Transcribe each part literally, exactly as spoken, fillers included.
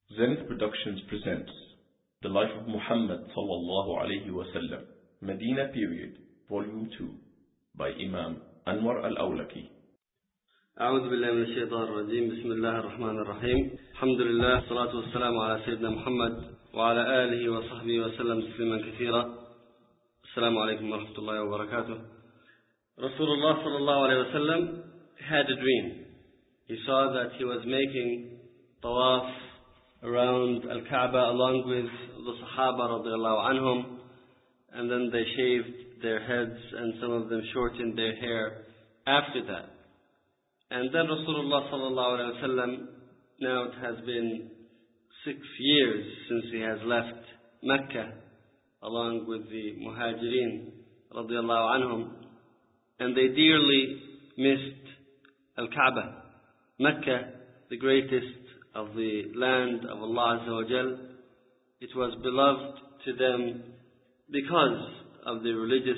Zenith Productions presents The Life of Muhammad sallallahu alayhi wa sallam, Medina Period, Volume two, by Imam Anwar Al-Awlaki. أعوذ بالله من الشيطان الرجيم. بسم الله الرحمن الرحيم. الحمد لله والصلاة والسلام على سيدنا محمد وعلى آله وصحبه وسلم تسليما كثيرا. السلام عليكم ورحمة الله وبركاته. Rasulullah sallallahu alayhi wa sallam had a dream. He saw that he was making tawaf around Al-Kaaba along with the Sahaba radiallahu anhum, and then they shaved their heads and some of them shortened their hair after that. And then Rasulullah sallallahu alayhi wa sallam, now it has been six years since he has left Mecca along with the Muhajirin radiallahu anhum, and they dearly missed Al-Kaaba, Mecca, the greatest of the land of Allah Azza wa Jal. It was beloved to them because of the religious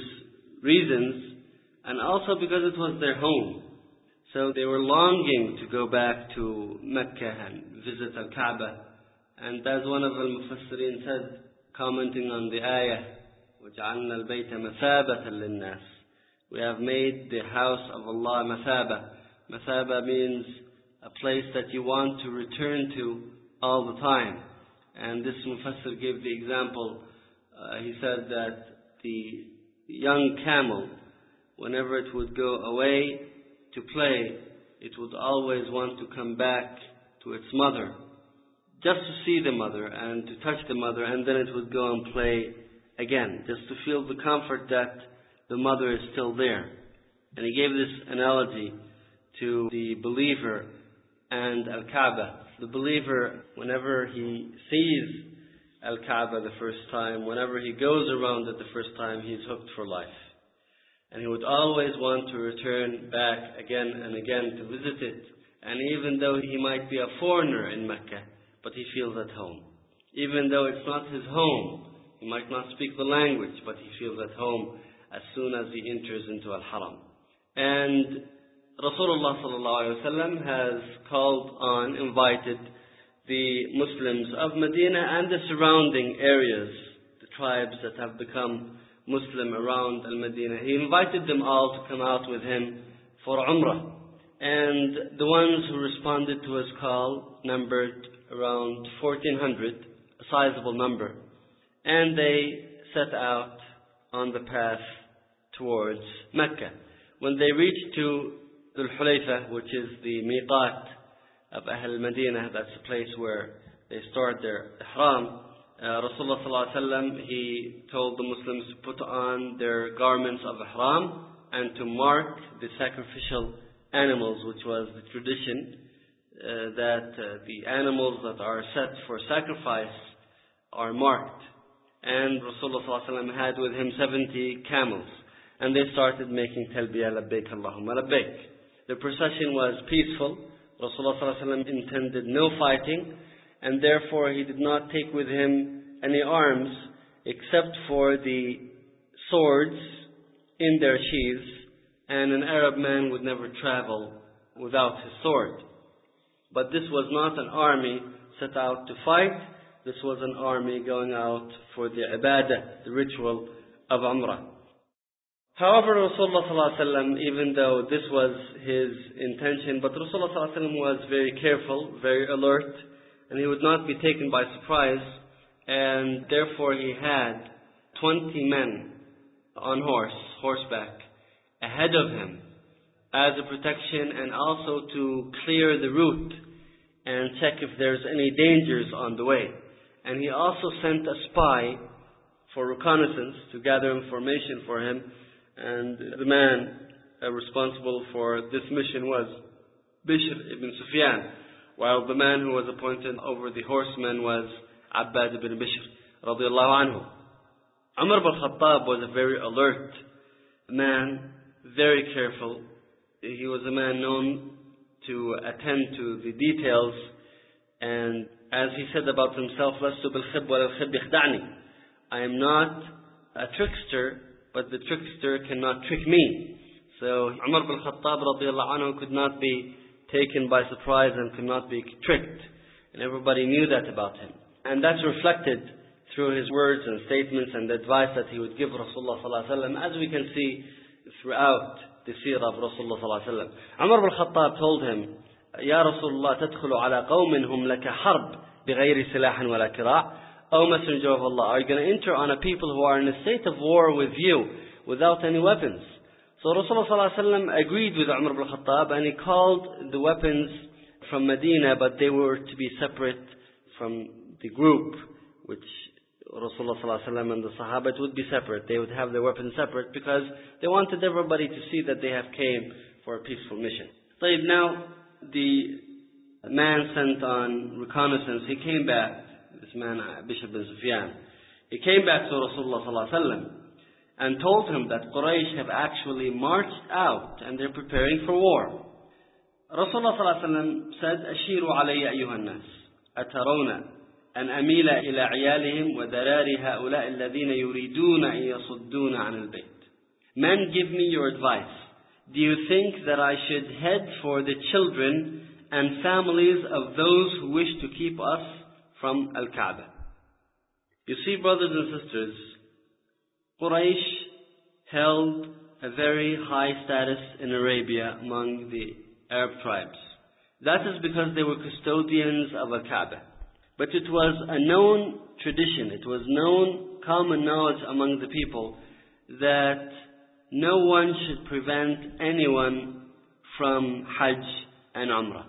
reasons and also because it was their home. So they were longing to go back to Mecca and visit Al-Kaaba. And as one of Al-Mufassirin said, commenting on the ayah, وَجَعَلْنَا الْبَيْتَ مَثَابَةً لِلنَّاسِ, we have made the house of Allah Mathaba. Mathaba means a place that you want to return to all the time. And this Mufassir gave the example. Uh, he said that the young camel, whenever it would go away to play, it would always want to come back to its mother, just to see the mother and to touch the mother, and then it would go and play again, just to feel the comfort that the mother is still there. And he gave this analogy to the believer and Al-Kaaba. The believer, whenever he sees Al-Kaaba the first time, whenever he goes around it the first time, he's hooked for life. And he would always want to return back again and again to visit it. And even though he might be a foreigner in Mecca, but he feels at home. Even though it's not his home, he might not speak the language, but he feels at home as soon as he enters into Al-Haram. And Rasulullah sallallahu alayhi wa sallam has called on, invited the Muslims of Medina and the surrounding areas, the tribes that have become Muslim around Al-Medina. He invited them all to come out with him for Umrah. And the ones who responded to his call numbered around fourteen hundred, a sizable number. And they set out on the path towards Mecca. When they reached to Dhul Hulayfa, which is the miqat of Ahl Medina, that's the place where they start their ihram, uh, Rasulullah sallallahu alaihi wasallam, he told the Muslims to put on their garments of ihram and to mark the sacrificial animals, which was the tradition uh, that uh, the animals that are set for sacrifice are marked. And Rasulullah sallallahu alaihi wasallam had with him seventy camels, and they started making talbiyah labbaik Allahumma labbaik. The procession was peaceful. Rasulullah sallallahu alaihi wasallam intended no fighting, and therefore he did not take with him any arms except for the swords in their sheaths, and an Arab man would never travel without his sword. But this was not an army set out to fight. This was an army going out for the ibadah, the ritual of Umrah. However, Rasulullah sallallahu alaihi wasallam, even though this was his intention, but Rasulullah sallallahu alaihi wasallam was very careful, very alert, and he would not be taken by surprise, and therefore he had twenty men on horse, horseback, ahead of him as a protection and also to clear the route and check if there's any dangers on the way. And he also sent a spy for reconnaissance to gather information for him. And the man uh, responsible for this mission was Bishr ibn Sufyan, while the man who was appointed over the horsemen was Abbad ibn Bishr radiallahu anhu. Umar ibn Khattab was a very alert man, very careful. He was a man known to attend to the details, and as he said about himself, لَسْتُ بِالْخِبْ وَلَا الْخِبْ يَخْدَعْنِي, I am not a trickster, but the trickster cannot trick me. So Umar ibn Khattab radiallahu anhu could not be taken by surprise and could not be tricked. And everybody knew that about him. And that's reflected through his words and statements and the advice that he would give Rasulullah sallallahu alaihi wasallam, as we can see throughout the seerah of Rasulullah sallallahu alaihi wasallam. Umar ibn al-Khattab told him, Ya Rasulullah, تدخل على قوم هم لك حرب بغير سلاح ولا كراع. O Messenger of Allah, are you going to enter on a people who are in a state of war with you without any weapons? So Rasulullah sallallahu alaihi wasallam agreed with Umar ibn al-Khattab, and he called the weapons from Medina, but they were to be separate from the group, which Rasulullah sallallahu alaihi wasallam and the Sahabat would be separate. They would have their weapons separate because they wanted everybody to see that they have came for a peaceful mission. So now the man sent on reconnaissance, he came back, this man Bishr bin Sufyan, he came back to Rasulullah sallallahu alaihi wasallam and told him that Quraysh have actually marched out and they're preparing for war. Rasulullah sallallahu alaihi wasallam said, Ashiru alayya ayyuhan nas, atarawna أن أميل إلى عيالهم وذرار هؤلاء الذين يريدون أن يصدون عن البيت. Men, give me your advice. Do you think that I should head for the children and families of those who wish to keep us from Al-Kaaba? You see, brothers and sisters, Quraysh held a very high status in Arabia among the Arab tribes. That is because they were custodians of Al-Kaaba. But it was a known tradition, it was known common knowledge among the people that no one should prevent anyone from Hajj and Umrah.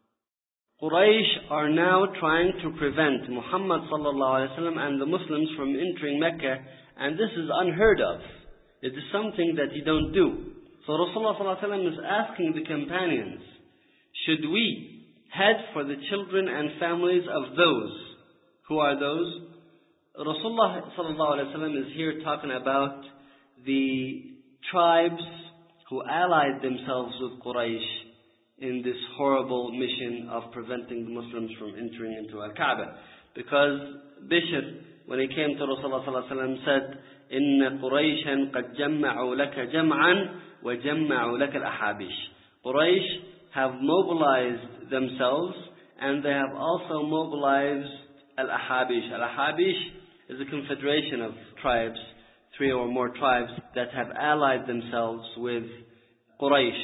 Quraysh are now trying to prevent Muhammad sallallahu alaihi wasallam and the Muslims from entering Mecca, and this is unheard of. It is something that you don't do. So Rasulullah sallallahu alaihi wasallam is asking the companions, should we head for the children and families of those? Who are those? Rasulullah sallallahu alaihi wasallam is here talking about the tribes who allied themselves with Quraysh in this horrible mission of preventing the Muslims from entering into Al-Kaaba. Because Bishr, when he came to Rasulullah sallallahu alaihi wasallam, said, إِنَّ قُرَيْشًا قَدْ جَمَّعُوا لَكَ جَمْعًا وَجَمَّعُوا لَكَ الْأَحَابِشِ. Quraysh have mobilized themselves, and they have also mobilized Al-Ahabish. Al-Ahabish is a confederation of tribes, three or more tribes that have allied themselves with Quraysh.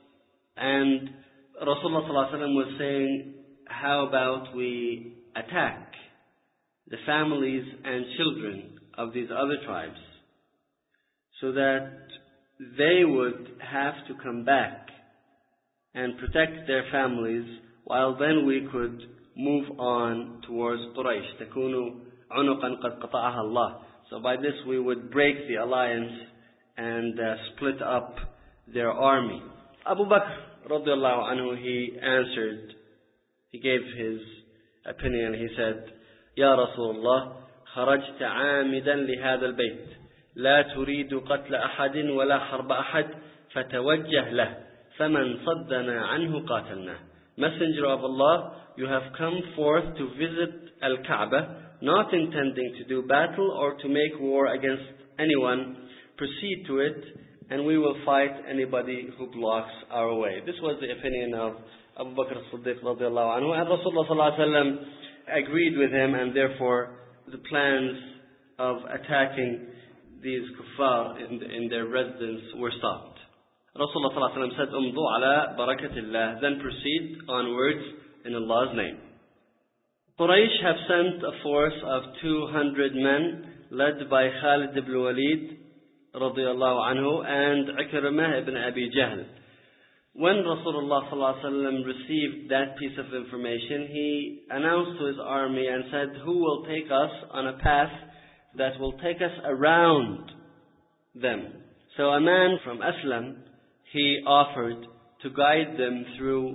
And Rasulullah sallallahu alaihi wasallam was saying, how about we attack the families and children of these other tribes so that they would have to come back and protect their families, while then we could move on towards Quraysh. تَكُونُ عُنُقًا قَدْ قَطَعَهَا اللَّهِ. So by this we would break the alliance and uh, split up their army. Abu Bakr radiallahu anhu, he answered, he gave his opinion. He said, Ya Rasulullah, خرجت عامدا لهذا البيت لا تريد قتل أحد ولا حرب أحد فتوجه له فمن صدنا عنه قاتلنا. Messenger of Allah, you have come forth to visit Al-Kaaba, not intending to do battle or to make war against anyone. Proceed to it, and we will fight anybody who blocks our way. This was the opinion of Abu Bakr as-Siddiq radiallahu anhu, and Rasulullah sallallahu alaihi wasallam agreed with him, and therefore the plans of attacking these kuffar in, in their residence were stopped. Rasulullah sallallahu alaihi wasallam said, "Umdu ala barakatillah," then proceed onwards in Allah's name. Quraysh have sent a force of two hundred men, led by Khalid ibn Walid radiyallahu anhu and Ikrimah ibn Abi Jahl. When Rasulullah sallallahu alaihi wasallam received that piece of information, he announced to his army and said, "Who will take us on a path that will take us around them?" So a man from Aslam, he offered to guide them through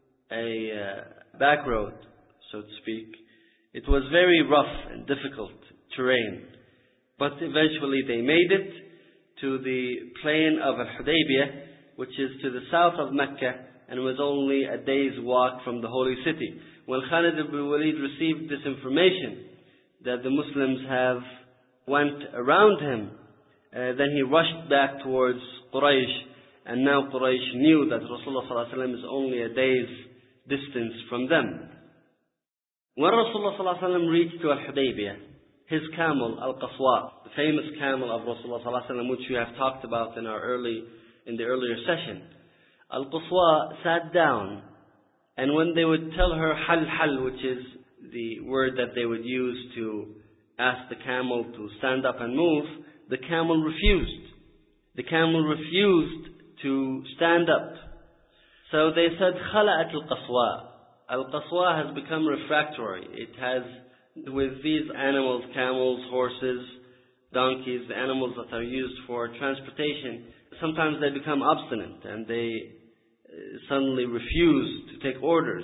a uh, back road, so to speak. It was very rough and difficult terrain, but eventually they made it to the plain of Al-Hudaybiyah, which is to the south of Mecca, and was only a day's walk from the holy city. When Khalid ibn Walid received this information that the Muslims have went around him, uh, then he rushed back towards Quraysh, and now Quraysh knew that Rasulullah sallallahu alaihi wasallam is only a day's distance from them. When Rasulullah sallallahu alaihi wasallam reached to Al-Hudaybiyah, his camel, Al-Qaswa, the famous camel of Rasulullah sallallahu alaihi wasallam, which we have talked about in our early, in the earlier session, Al-Qaswa sat down, and when they would tell her hal hal, which is the word that they would use to ask the camel to stand up and move, the camel refused. The camel refused to stand up. So they said, Khala'at al-Qaswa. Al-Qaswa has become refractory. It has, with these animals, camels, horses, donkeys, the animals that are used for transportation, sometimes they become obstinate and they suddenly refuse to take orders.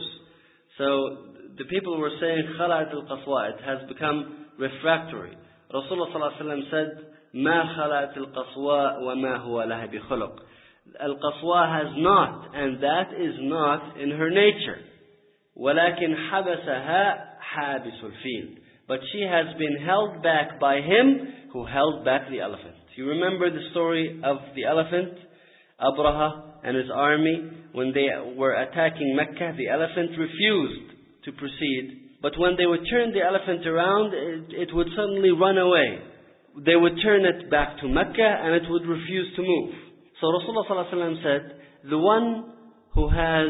So the people were saying, Khala'at al-Qaswa. It has become refractory. Rasulullah sallallahu alaihi wasallam said, Ma khala'at al-Qaswa wa ma huwa laha bi khuluq. Al-Qaswa has not, and that is not in her nature. وَلَكِنْ حَبَسَهَا حَابِسُ الْفِيلِ. But she has been held back by him who held back the elephant. You remember the story of the elephant? Abraha and his army, when they were attacking Mecca, the elephant refused to proceed. But when they would turn the elephant around, it, it would suddenly run away. They would turn it back to Mecca and it would refuse to move. So Rasulullah sallallahu alaihi wasallam said, the one who has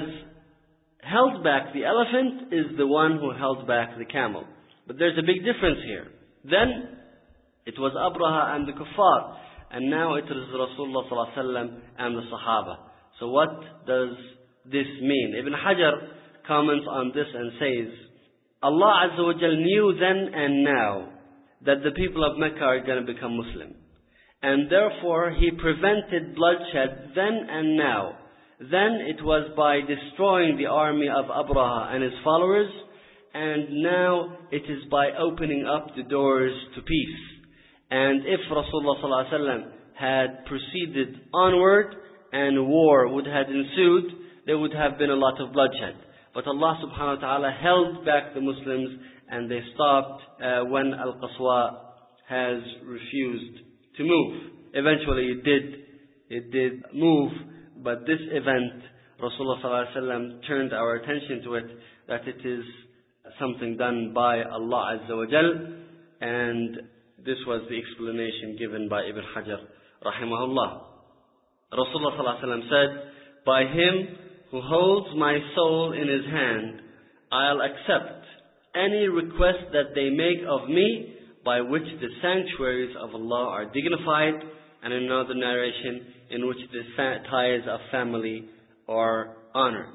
held back the elephant is the one who held back the camel. But there's a big difference here. Then it was Abraha and the kuffar, and now it is Rasulullah sallallahu alaihi wasallam and the Sahaba. So what does this mean? Ibn Hajar comments on this and says, Allah Azza wa Jal knew then and now that the people of Mecca are going to become Muslim. And therefore He prevented bloodshed then and now. Then it was by destroying the army of Abraha and his followers, and now it is by opening up the doors to peace. And if Rasulullah sallallahu alaihi wasallam had proceeded onward and war would have ensued, there would have been a lot of bloodshed. But Allah subhanahu wa ta'ala held back the Muslims, and they stopped uh, when Al-Qaswa has refused to move. Eventually it did, it did move, but this event, Rasulullah sallallahu alaihi wasallam turned our attention to it, that it is something done by Allah Azza wa Jal, and this was the explanation given by Ibn Hajar rahimahullah. Rasulullah sallallahu alaihi wasallam said, by him who holds my soul in his hand, I'll accept any request that they make of me, by which the sanctuaries of Allah are dignified, and in another narration, in which the ties of family are honored.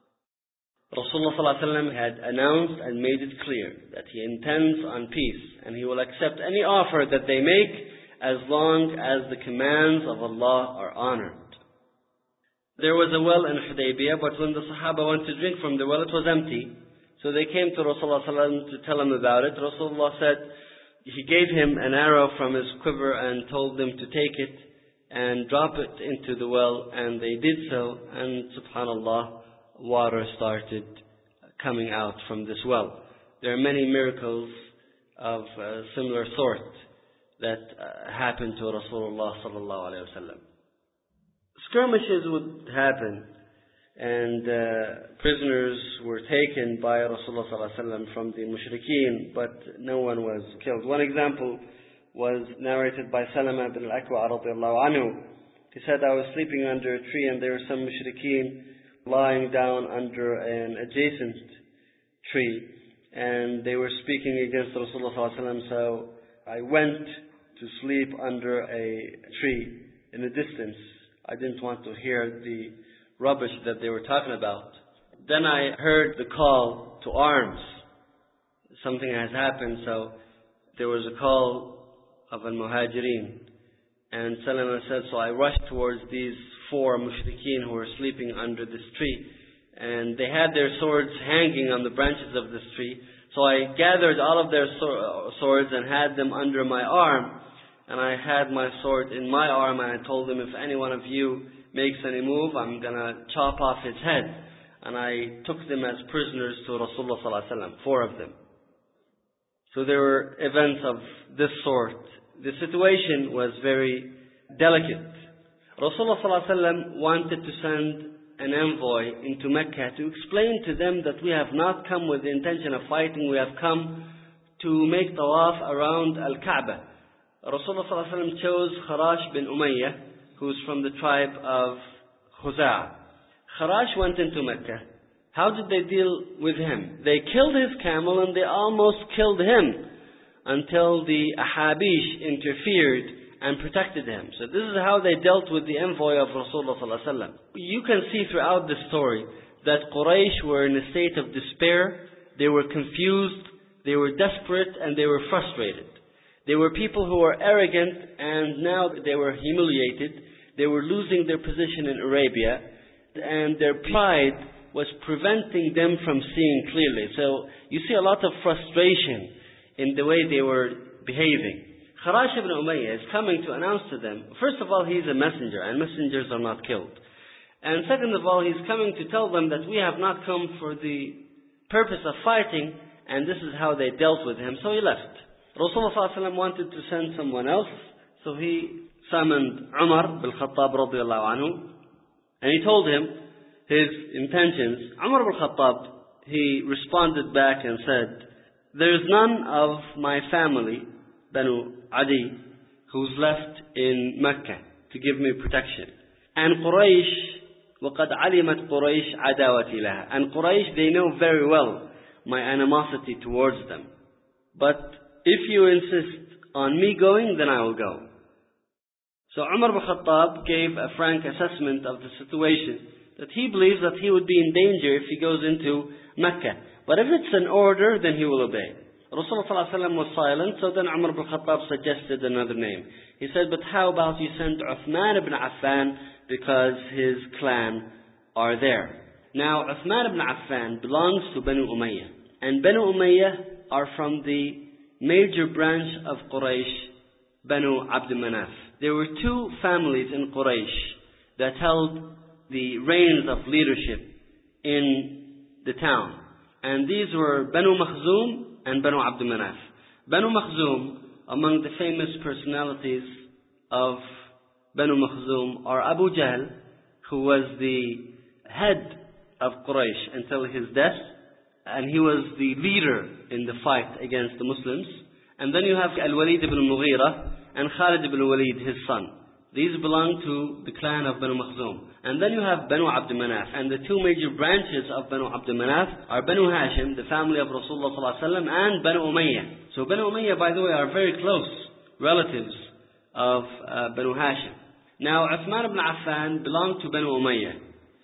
Rasulullah sallallahu alaihi wasallam had announced and made it clear that he intends on peace, and he will accept any offer that they make as long as the commands of Allah are honored. There was a well in Hudaybiyah, but when the Sahaba went to drink from the well, it was empty. So they came to Rasulullah sallallahu alaihi wasallam to tell him about it. Rasulullah said, he gave him an arrow from his quiver and told them to take it and drop it into the well, and they did so, and subhanallah, water started coming out from this well. There are many miracles of a similar sort that uh, happened to Rasulullah sallallahu alaihi wasallam. Skirmishes would happen, and uh, prisoners were taken by Rasulullah sallallahu alaihi wasallam from the mushrikeen, but no one was killed. One example was narrated by Salama bin al-Akwa radiallahu anhu. He said, I was sleeping under a tree, and there were some mushrikeen lying down under an adjacent tree, and they were speaking against Rasulullah sallallahu alaihi wasallam. So I went to sleep under a tree in the distance. I didn't want to hear the rubbish that they were talking about. Then I heard the call to arms. Something has happened, so there was a call of al-Muhajirin. And Salama said, so I rushed towards these four mushrikeen who were sleeping under this tree. And they had their swords hanging on the branches of this tree. So I gathered all of their swords and had them under my arm. And I had my sword in my arm, and I told them, if any one of you makes any move, I'm going to chop off his head. And I took them as prisoners to Rasulullah sallallahu alaihi wasallam, four of them. So there were events of this sort. The situation was very delicate. Rasulullah sallallahu alaihi wasallam wanted to send an envoy into Mecca to explain to them that we have not come with the intention of fighting, we have come to make tawaf around Al-Kaaba. Rasulullah sallallahu alaihi wasallam chose Kharash bin Umayyah, who's from the tribe of Khuza'a. Kharash went into Mecca. How did they deal with him? They killed his camel and they almost killed him until the Ahabish interfered and protected him. So this is how they dealt with the envoy of Rasulullah sallallahu alaihi wasallam. You can see throughout the story that Quraysh were in a state of despair, they were confused, they were desperate, and they were frustrated. They were people who were arrogant, and now they were humiliated. They were losing their position in Arabia, and their pride was preventing them from seeing clearly. So you see a lot of frustration in the way they were behaving. Kharash ibn Umayyah is coming to announce to them, first of all, he's a messenger, and messengers are not killed. And second of all, he's coming to tell them that we have not come for the purpose of fighting, and this is how they dealt with him. So he left. Rasulullah sallallahu alaihi wasallam wanted to send someone else, so he summoned Umar bin Khattab radiallahu anhu, and he told him his intentions. Umar bin Khattab, he responded back and said, there is none of my family, Banu Adi, who's left in Mecca to give me protection. And Quraysh, وَقَدْ عَلِمَتْ قُرَيْشْ عَدَاوَتِ لَهَا. And Quraysh, they know very well my animosity towards them. But if you insist on me going, then I will go. So Umar bin Khattab gave a frank assessment of the situation, that he believes that he would be in danger if he goes into Mecca. But if it's an order, then he will obey. Rasulullah sallallahu alaihi wasallam was silent, so then Umar bin Khattab suggested another name. He said, but how about you send Uthman ibn Affan, because his clan are there. Now Uthman ibn Affan belongs to Banu Umayyah, and Banu Umayyah are from the major branch of Quraysh, Banu Abd Manaf. There were two families in Quraysh that held the reins of leadership in the town. And these were Banu Makhzum and Banu Abd Manaf. Banu Makhzum, among the famous personalities of Banu Makhzum are Abu Jahl, who was the head of Quraysh until his death, and he was the leader in the fight against the Muslims. And then you have Al-Walid ibn Mughira and Khalid ibn Walid, his son. These belong to the clan of Banu Makhzum. And then you have Banu Abd Manaf. And the two major branches of Banu Abd Manaf are Banu Hashim, the family of Rasulullah sallallahu alaihi wasallam, and Banu Umayyah. So Banu Umayyah, by the way, are very close relatives of uh, Banu Hashim. Now Uthman ibn Affan belonged to Banu Umayyah.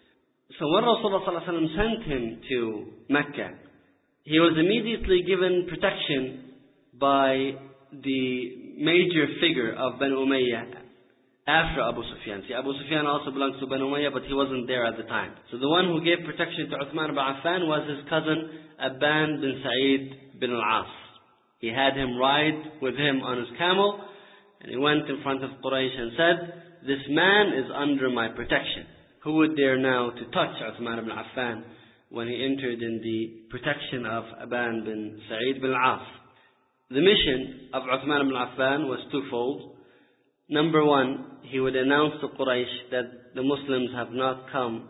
So when Rasulullah sallallahu alaihi wasallam sent him to Mecca, he was immediately given protection by the major figure of Banu Umayyah after Abu Sufyan. See, Abu Sufyan also belongs to Banu Umayyah, but he wasn't there at the time. So the one who gave protection to Uthman ibn Affan was his cousin Aban bin Sa'id bin al-As. He had him ride with him on his camel, and he went in front of Quraysh and said, this man is under my protection. Who would dare now to touch Uthman ibn Affan when he entered in the protection of Aban bin Sa'id bin al-As? The mission of Uthman ibn Affan was twofold. Number one, he would announce to Quraysh that the Muslims have not come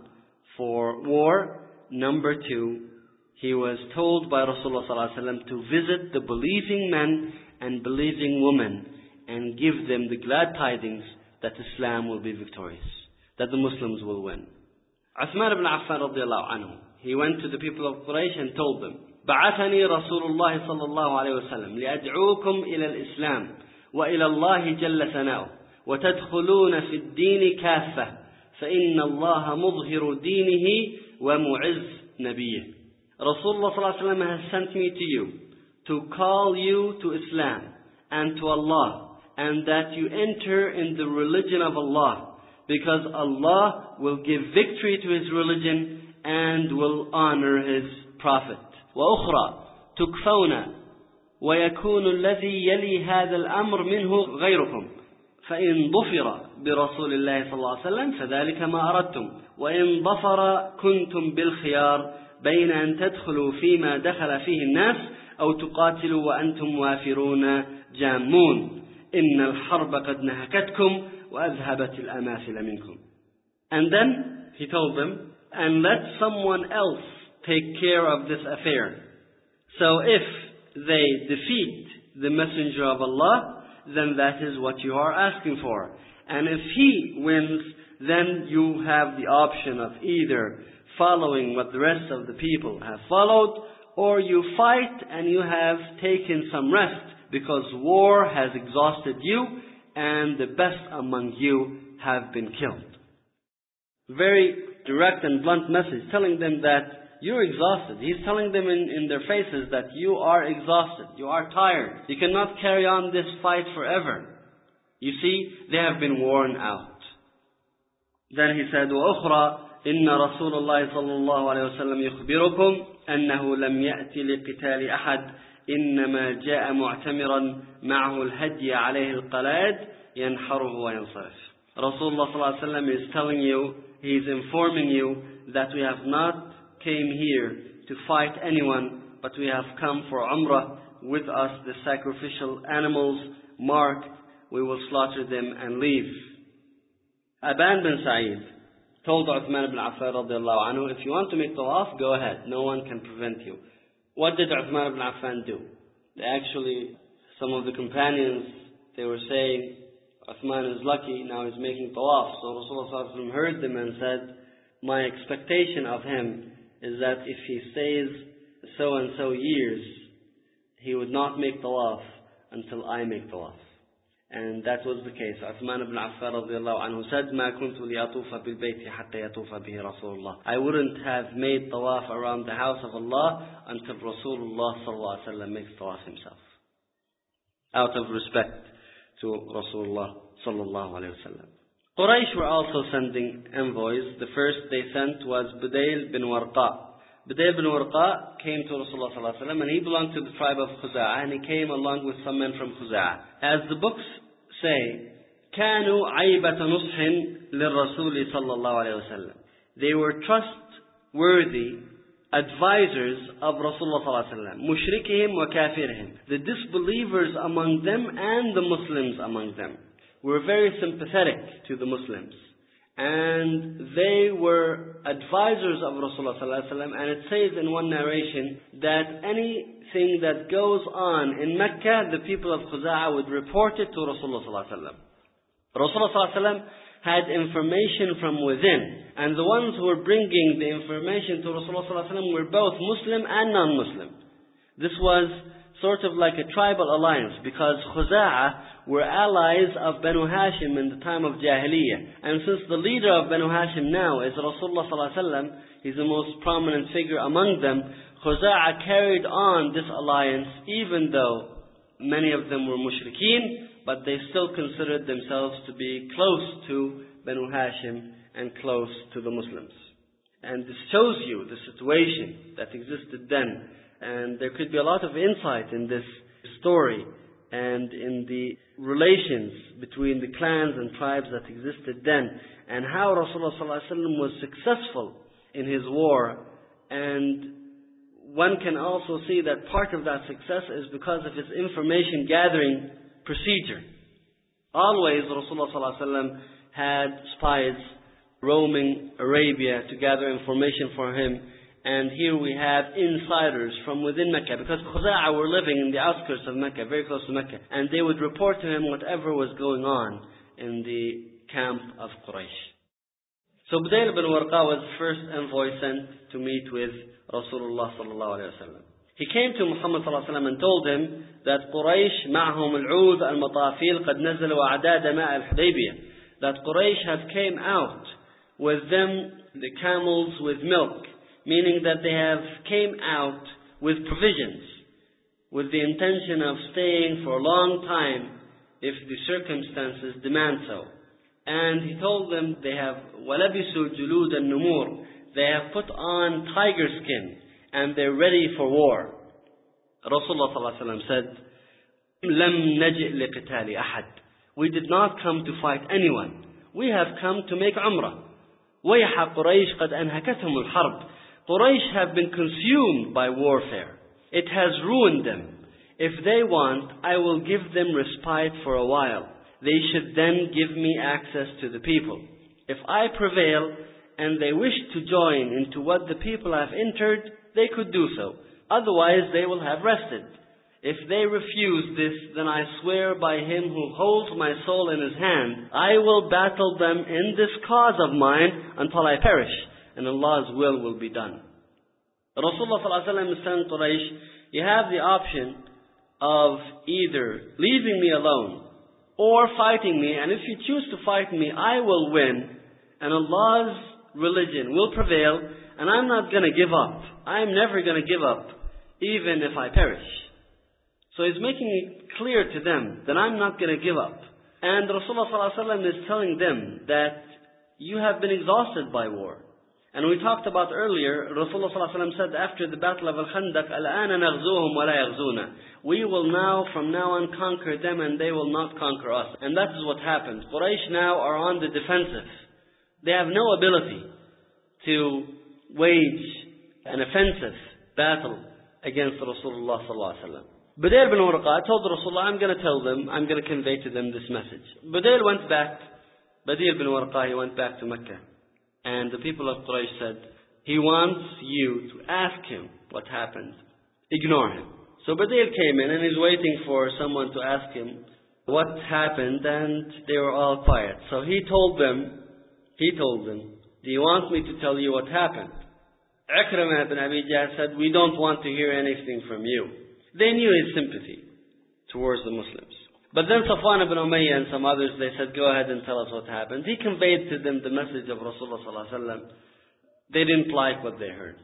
for war. Number two, he was told by Rasulullah sallallahu alaihi wasallam to visit the believing men and believing women and give them the glad tidings that Islam will be victorious, that the Muslims will win. Uthman ibn Affan radiallahu anhu, he went to the people of Quraysh and told them, بعثني رسول الله صلى الله عليه وسلم لأدعوكم إلى الإسلام وإلى الله جل ثناؤه وتدخلون في الدين كافة فإن الله مظهر دينه ومعز نبيه. Rasulullah sallallahu alaihi wasallam has sent me to you to call you to Islam and to Allah, and that you enter in the religion of Allah, because Allah will give victory to His religion and will honor His Prophet. وأخرى تكفون ويكون الذي يلي هذا الأمر منه غيركم فإن ظفر برسول الله صلى الله عليه وسلم فذلك ما أردتم وإن ظفر كنتم بالخيار بين أن تدخلوا فيما دخل فيه الناس أو تقاتلوا وأنتم وافرون جامون إن الحرب قد نهكتكم وأذهبت الأماثل منكم. And then he told them and let someone else take care of this affair. So if they defeat the Messenger of Allah, then that is what you are asking for. And if he wins, then you have the option of either following what the rest of the people have followed, or you fight and you have taken some rest, because war has exhausted you and the best among you have been killed. Very direct and blunt message, telling them that you're exhausted. He's telling them in, in their faces that you are exhausted, you are tired. You cannot carry on this fight forever. You see, they have been worn out. Then he said, وَأُخْرَى إِنَّ رَسُولَ اللَّهِ صَلَّى اللَّهُ عَلَيْهِ وَسَلَّمْ يُخْبِرُكُمْ أَنَّهُ لَمْ يَأْتِ لِقِتَالِ أَحَدٍ إِنَّمَا جَاءَ مُعْتَمِرًا مَعَهُ الْهَدْيَ عَلَيْهِ الْقَلَادِ يَنْحَرُهُ وَيَنْصَرِفُ. Rasulullah sallallahu alaihi wasallam is telling you, he is informing you that we have not came here to fight anyone, but we have come for Umrah. With us the sacrificial animals marked, we will slaughter them and leave. Aban bin Sa'id told Uthman ibn Affan radiallahu anhu, if you want to make tawaf, go ahead. No one can prevent you. What did Uthman ibn Affan do? They actually, some of the companions, they were saying, Uthman is lucky, now he's making tawaf. So Rasulullah sallallahu alaihi wasallam heard them and said, my expectation of him is that if he stays so and so years, he would not make tawaf until I make tawaf. And that was the case. Uthman ibn Affan radiallahu anhu said, مَا كُنْتُ لِيَطُوفَ بِالْبَيْتِ حَتَّى يَطُوفَ بِهِ رَسُولُ اللَّهِ. I wouldn't have made tawaf around the house of Allah until Rasulullah sallallahu alaihi wasallam makes tawaf himself. Out of respect to Rasulullah sallallahu alaihi wasallam. Quraysh were also sending envoys. The first they sent was Budayl bin Warqa. Budayl bin Warqa came to Rasulullah sallallahu alaihi wasallam, and he belonged to the tribe of Khuza'ah, and he came along with some men from Khuza'ah. As the books say, كانوا عيبة نصح للرسول صلى الله عليه وسلم. They were trustworthy advisors of Rasulullah sallallahu alaihi wasallam. مشركهم وكافرهم. The disbelievers among them and the Muslims among them were very sympathetic to the Muslims. And they were advisors of Rasulullah sallallahu alaihi wasallam. And it says in one narration that anything that goes on in Mecca, the people of Khuza'ah would report it to Rasulullah sallallahu alaihi wasallam. Rasulullah sallallahu alaihi wasallam had information from within, and the ones who were bringing the information to Rasulullah sallallahu alaihi wasallam were both Muslim and non-Muslim. This was sort of like a tribal alliance, because Khuza'ah were allies of Banu Hashim in the time of Jahiliyyah. And since the leader of Banu Hashim now is Rasulullah sallallahu alaihi wasallam, he's the most prominent figure among them, Khuza'ah carried on this alliance even though many of them were mushrikeen, but they still considered themselves to be close to Banu Hashim and close to the Muslims. And this shows you the situation that existed then. And there could be a lot of insight in this story and in the relations between the clans and tribes that existed then, and how Rasulullah sallallahu alaihi wasallam was successful in his war. And one can also see that part of that success is because of his information gathering procedure. Always Rasulullah sallallahu alaihi wasallam had spies roaming Arabia to gather information for him. And here we have insiders from within Mecca, because Khuza'ah were living in the outskirts of Mecca, very close to Mecca. And they would report to him whatever was going on in the camp of Quraysh. So Budayl bin Warqa was the first envoy sent to meet with Rasulullah sallallahu alaihi wasallam. He came to Muhammad sallallahu alaihi wasallam and told him that Quraysh معهم العود المطافيل قد نزلوا أعداد ماء الحديبية. That Quraysh have came out with them the camels with milk, meaning that they have came out with provisions, with the intention of staying for a long time if the circumstances demand so. And he told them they have وَلَبِسُوا جُلُودَ النُّمُورِ. They have put on tiger skin and they're ready for war. Rasulullah sallallahu alaihi wasallam said, لَمْ نَجِئْ لِقِتَالِ أَحَدٍ. We did not come to fight anyone. We have come to make Umrah. وَيْحَ قُرَيْشْ قَدْ أَنْهَكَتْهُمُ الْحَرْبِ. Quraysh have been consumed by warfare. It has ruined them. If they want, I will give them respite for a while. They should then give me access to the people. If I prevail and they wish to join into what the people have entered, they could do so. Otherwise, they will have rested. If they refuse this, then I swear by him who holds my soul in his hand, I will battle them in this cause of mine until I perish, and Allah's will will be done. Rasulullah sallallahu alaihi wasallam is telling Quraysh, you have the option of either leaving me alone or fighting me, and if you choose to fight me, I will win, and Allah's religion will prevail, and I'm not going to give up. I'm never going to give up, even if I perish. So he's making it clear to them that I'm not going to give up. And Rasulullah sallallahu alaihi wasallam is telling them that you have been exhausted by war. And we talked about earlier, Rasulullah sallallahu alaihi wasallam said after the battle of Al-Khandaq, "Al-ana naghzuhum wa la yaghzuna." We will now, from now on, conquer them and they will not conquer us. And that is what happened. Quraysh now are on the defensive. They have no ability to wage an offensive battle against Rasulullah sallallahu alaihi wasallam. Budayl bin Warqa told Rasulullah, I'm going to tell them, I'm going to convey to them this message. Budayl went back, Budayl bin Warqa, he went back to Mecca. And the people of Quraysh said, he wants you to ask him what happened. Ignore him. So Budayl came in and he's waiting for someone to ask him what happened, and they were all quiet. So he told them, he told them, do you want me to tell you what happened? Ikrimah bin Abi Jahl said, we don't want to hear anything from you. They knew his sympathy towards the Muslims. But then Safwan ibn Umayyah and some others, they said, go ahead and tell us what happened. He conveyed to them the message of Rasulullah sallallahu alaihi wasallam. They didn't like what they heard.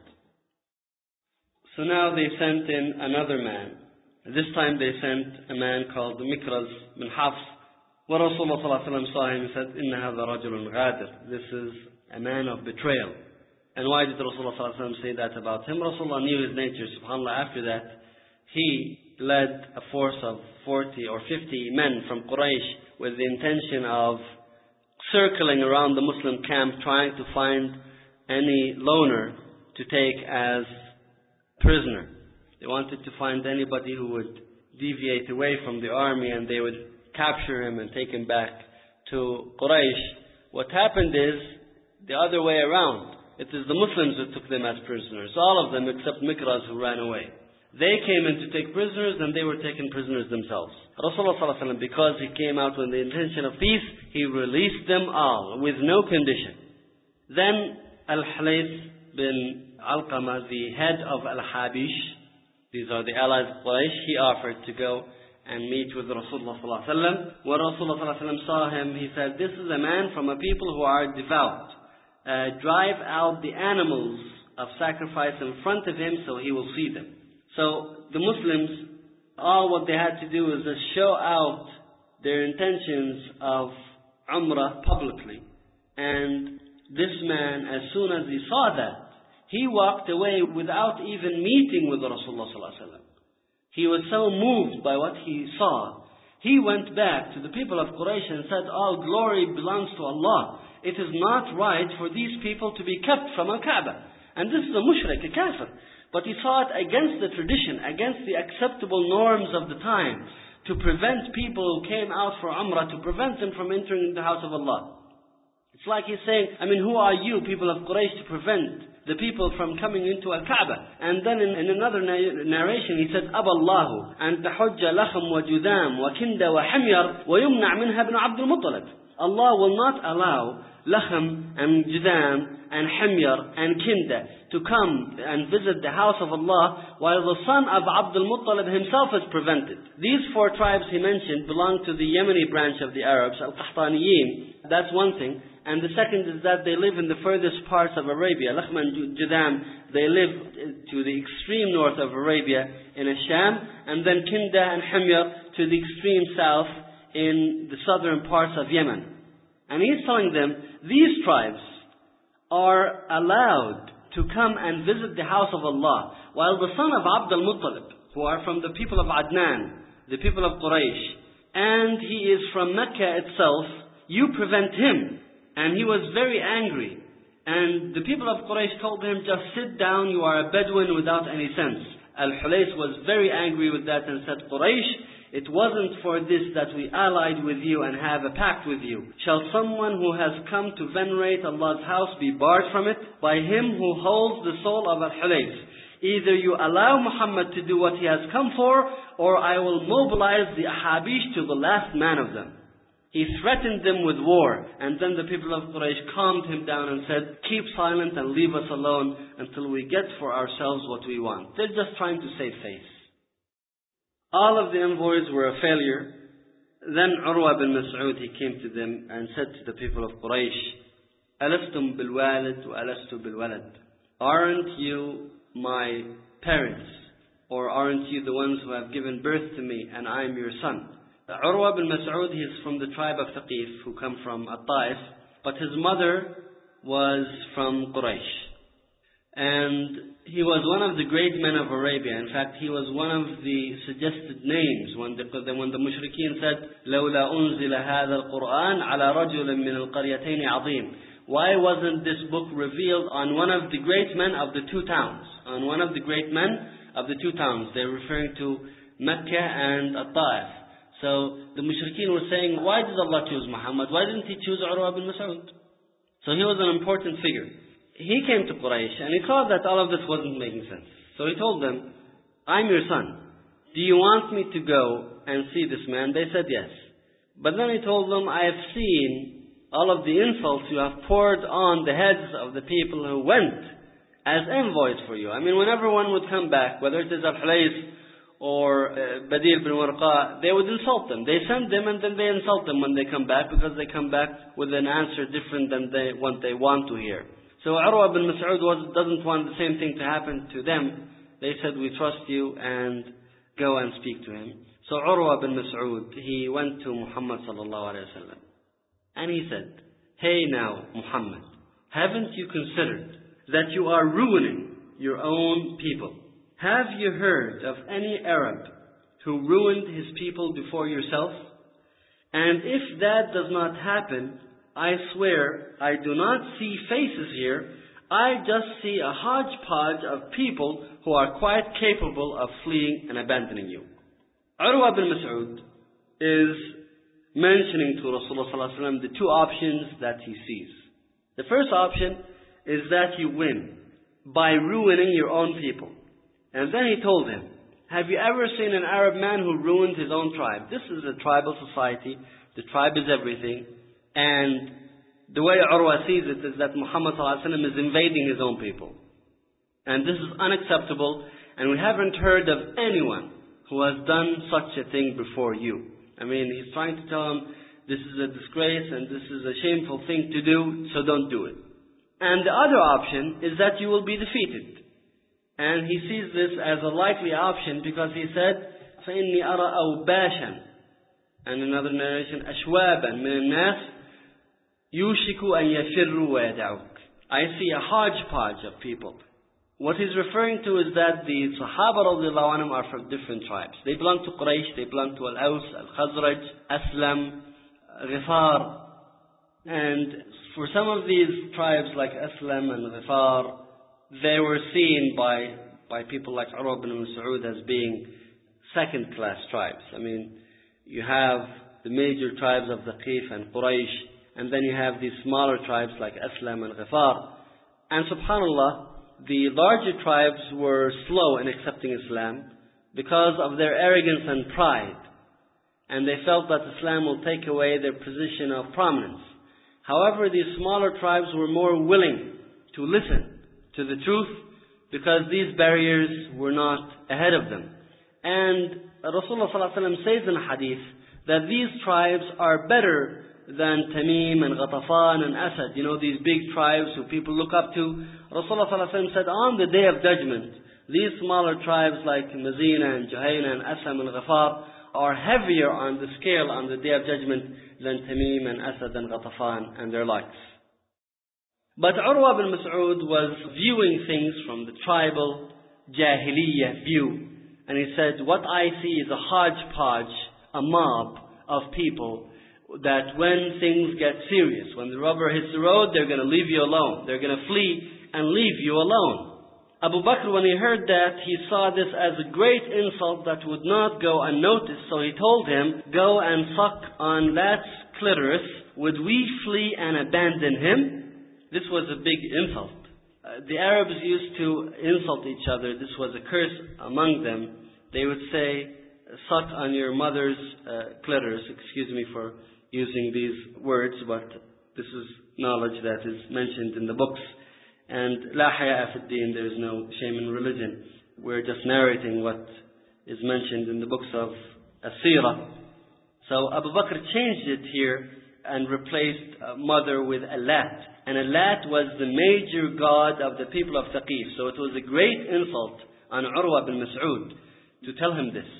So now they sent in another man. This time they sent a man called Mikraz bin Hafs. When Rasulullah sallallahu alaihi wasallam saw him, he said, Inna hadha rajulun ghadir. This is a man of betrayal. And why did Rasulullah sallallahu alaihi wasallam say that about him? Rasulullah knew his nature, subhanAllah. After that, he led a force of forty or fifty men from Quraysh with the intention of circling around the Muslim camp, trying to find any loner to take as prisoner. They wanted to find anybody who would deviate away from the army, and they would capture him and take him back to Quraysh. What happened is the other way around. It is the Muslims who took them as prisoners. All of them except Mikraz, who ran away. They came in to take prisoners, and they were taken prisoners themselves. Rasulullah sallallahu alaihi wasallam, because he came out with the intention of peace, he released them all with no condition. Then Al-Halayth bin Alqamah, the head of Al-Habish, these are the allies of Quraysh, he offered to go and meet with Rasulullah sallallahu alaihi wasallam. When Rasulullah sallallahu alaihi wasallam saw him, he said, this is a man from a people who are devout. Uh, drive out the animals of sacrifice in front of him so he will see them. So the Muslims, all what they had to do is just show out their intentions of Umrah publicly. And this man, as soon as he saw that, he walked away without even meeting with Rasulullah sallallahu alaihi wasallam. He was so moved by what he saw. He went back to the people of Quraysh and said, all glory belongs to Allah. It is not right for these people to be kept from Al-Kaaba. And this is a mushrik, a kafir. But he saw it against the tradition, against the acceptable norms of the time, to prevent people who came out for Umrah, to prevent them from entering the house of Allah. It's like he's saying, I mean, who are you, people of Quraysh, to prevent the people from coming into Al-Kaaba? And then in, in another narration, he said, أَبَى اللَّهُ أَن تَحُجَّ لَخَمْ وَجُذَامْ وَكِنْدَ وَحَمْيَرْ وَيُمْنَعْ مِنْهَا بْنُ عَبْدُ الْمُطَّلِبِ. Allah will not allow Lakham and Judam and Himyar and Kinda to come and visit the house of Allah, while the son of Abdul Muttalib himself is prevented. These four tribes he mentioned belong to the Yemeni branch of the Arabs, Al-Qahtaniyin. That's one thing. And the second is that they live in the furthest parts of Arabia. Lakham and Judam, they live to the extreme north of Arabia in Asham, and then Kinda and Himyar to the extreme south in the southern parts of Yemen. And he's telling them, these tribes are allowed to come and visit the house of Allah, while the son of Abdul Muttalib, who are from the people of Adnan, the people of Quraysh, and he is from Mecca itself, you prevent him. And he was very angry. And the people of Quraysh told him, just sit down, you are a Bedouin without any sense. Al-Hulayth was very angry with that and said, Quraysh, It wasn't for this that we allied with you and have a pact with you. Shall someone who has come to venerate Allah's house be barred from it? By him who holds the soul of Al-Hulayf. Either you allow Muhammad to do what he has come for, or I will mobilize the Ahabish to the last man of them. He threatened them with war, and then the people of Quraysh calmed him down and said, keep silent and leave us alone until we get for ourselves what we want. They're just trying to save face. All of the envoys were a failure. Then Urwa bin Mas'ud, he came to them and said to the people of Quraysh, Alastum bil walid wa alastu bil walad. Aren't you my parents, or aren't you the ones who have given birth to me and I am your son? Urwa bin Mas'ud, he is from the tribe of Thaqif, who come from At-Taif, but his mother was from Quraysh. And he was one of the great men of Arabia. In fact, he was one of the suggested names when the, when the mushrikeen said, لَوْلَا أُنزِلَ هَذَا الْقُرْآنَ عَلَى رَجُلٍ مِّنَ الْقَرْيَتَيْنِ عَظِيمٍ. Why wasn't this book revealed on one of the great men of the two towns? On one of the great men of the two towns. They're referring to Mecca and At-Taif. So the mushrikeen were saying, why did Allah choose Muhammad? Why didn't he choose Urwa bin Mas'ud? So he was an important figure. He came to Quraysh and he saw that all of this wasn't making sense. So he told them, I'm your son. Do you want me to go and see this man? They said yes. But then he told them, I have seen all of the insults you have poured on the heads of the people who went as envoys for you. I mean, whenever one would come back, whether it is Al-Hulayf or uh, Badil bin Warqa, they would insult them. They send them and then they insult them when they come back, because they come back with an answer different than they, what they want to hear. So Urwa bin Mas'ud was, doesn't want the same thing to happen to them. They said, we trust you, and go and speak to him. So Urwa bin Mas'ud, he went to Muhammad sallallahu alayhi wa sallam. And he said, hey now, Muhammad, haven't you considered that you are ruining your own people? Have you heard of any Arab who ruined his people before yourself? And if that does not happen, I swear I do not see faces here. I just see a hodgepodge of people who are quite capable of fleeing and abandoning you. Urwa bin Mas'ud is mentioning to Rasulullah sallallahu alaihi wasallam the two options that he sees. The first option is that you win by ruining your own people. And then he told him, have you ever seen an Arab man who ruined his own tribe? This is a tribal society. The tribe is everything. And the way Urwa sees it is that Muhammad sallallahu alaihi wasallam is invading his own people. And this is unacceptable. And we haven't heard of anyone who has done such a thing before you. I mean, he's trying to tell him, this is a disgrace and this is a shameful thing to do, so don't do it. And the other option is that you will be defeated. And he sees this as a likely option because he said, فَإِنِّي أَرَى أَوْبَاشًا. And another narration, أَشْوَابًا مِنَ النَّاسِ يُوشِكُ أَن يَفِرُّوا وَيَدَعُوكَ. I see a hodgepodge of people. What he's referring to is that the Sahaba radiallahu anhum are from different tribes. They belong to Quraysh, they belong to Al-Aws, Al-Khazraj, Aslam, Ghifar. And for some of these tribes like Aslam and Ghifar, they were seen by, by people like Urwa bin Mas'ud as being second-class tribes. I mean, you have the major tribes of Thaqif and Quraysh, and then you have these smaller tribes like Aslam and Ghifar. And subhanAllah, the larger tribes were slow in accepting Islam because of their arrogance and pride. And they felt that Islam will take away their position of prominence. However, these smaller tribes were more willing to listen to the truth because these barriers were not ahead of them. And Rasulullah sallallahu alaihi wasallam says in a hadith that these tribes are better than Tamim and Ghatafan and Asad. You know, these big tribes who people look up to. Rasulullah sallallahu alaihi wasallam said, on the day of judgment, these smaller tribes like Mazina and Juhayna and Asam and Ghafar are heavier on the scale on the day of judgment than Tamim and Asad and Ghatafan and their likes. But Urwa bin Mas'ud was viewing things from the tribal Jahiliyyah view. And he said, what I see is a hodgepodge, a mob of people that when things get serious, when the rubber hits the road, they're going to leave you alone. They're going to flee and leave you alone. Abu Bakr, when he heard that, he saw this as a great insult that would not go unnoticed. So he told him, go and suck on that clitoris. Would we flee and abandon him? This was a big insult. Uh, the Arabs used to insult each other. This was a curse among them. They would say, suck on your mother's uh, clitoris. Excuse me for using these words, but this is knowledge that is mentioned in the books. And la haya fi din, there is no shame in religion. We're just narrating what is mentioned in the books of As-Sirah. So Abu Bakr changed it here and replaced uh, mother with Allat. And Allat was the major god of the people of Thaqif. So it was a great insult on Urwa bin Mas'ud to tell him this.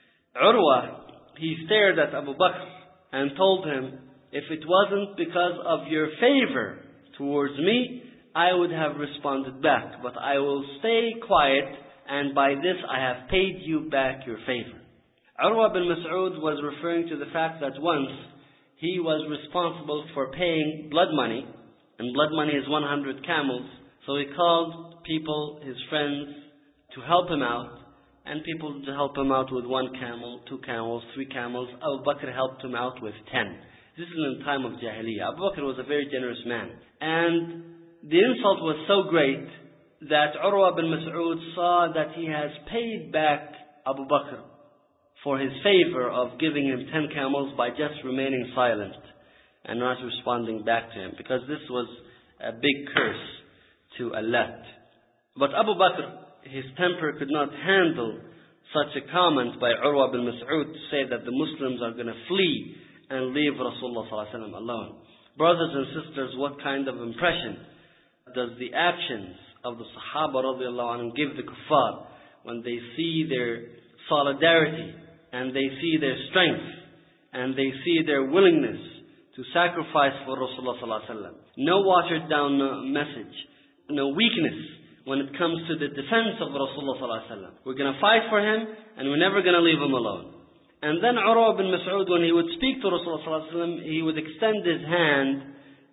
Urwa, he stared at Abu Bakr and told him, if it wasn't because of your favor towards me, I would have responded back. But I will stay quiet, and by this I have paid you back your favor. Urwa bin Mas'ud was referring to the fact that once he was responsible for paying blood money, and blood money is one hundred camels. So he called people, his friends, to help him out, and people to help him out with one camel, two camels, three camels. Abu Bakr helped him out with ten. This is in the time of Jahiliyyah. Abu Bakr was a very generous man. And the insult was so great that Urwa bin Mas'ud saw that he has paid back Abu Bakr for his favor of giving him ten camels by just remaining silent and not responding back to him, because this was a big curse to Allat. But Abu Bakr, his temper could not handle such a comment by Urwa bin Mas'ud to say that the Muslims are going to flee and leave Rasulullah sallallahu alaihi wasallam alone. Brothers and sisters, what kind of impression does the actions of the Sahaba radiallahu anhum give the kuffar when they see their solidarity and they see their strength and they see their willingness to sacrifice for Rasulullah sallallahu alaihi wasallam? No watered down message, no weakness when it comes to the defense of Rasulullah sallallahu alaihi wasallam. We're going to fight for him and we're never going to leave him alone. And then Urwa bin Mas'ud, when he would speak to Rasulullah sallallahu alaihi wasallam, he would extend his hand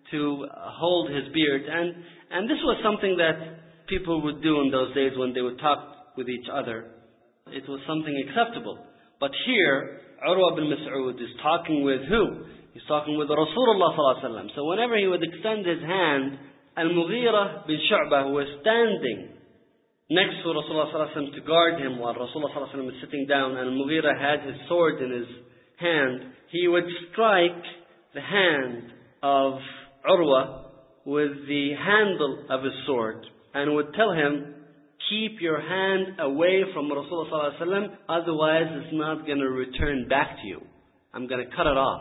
to hold his beard. And, and this was something that people would do in those days when they would talk with each other. It was something acceptable. But here, Urwa bin Mas'ud is talking with who? He's talking with Rasulullah sallallahu alaihi wasallam. So whenever he would extend his hand, Al-Mughira bin Shu'bah, who was standing next to Rasulullah sallallahu alaihi wasallam to guard him while Rasulullah sallallahu alaihi wasallam is sitting down, and Al-Mughira had his sword in his hand, he would strike the hand of Urwa with the handle of his sword and would tell him, keep your hand away from Rasulullah sallallahu alaihi wasallam, otherwise it's not going to return back to you. I'm going to cut it off.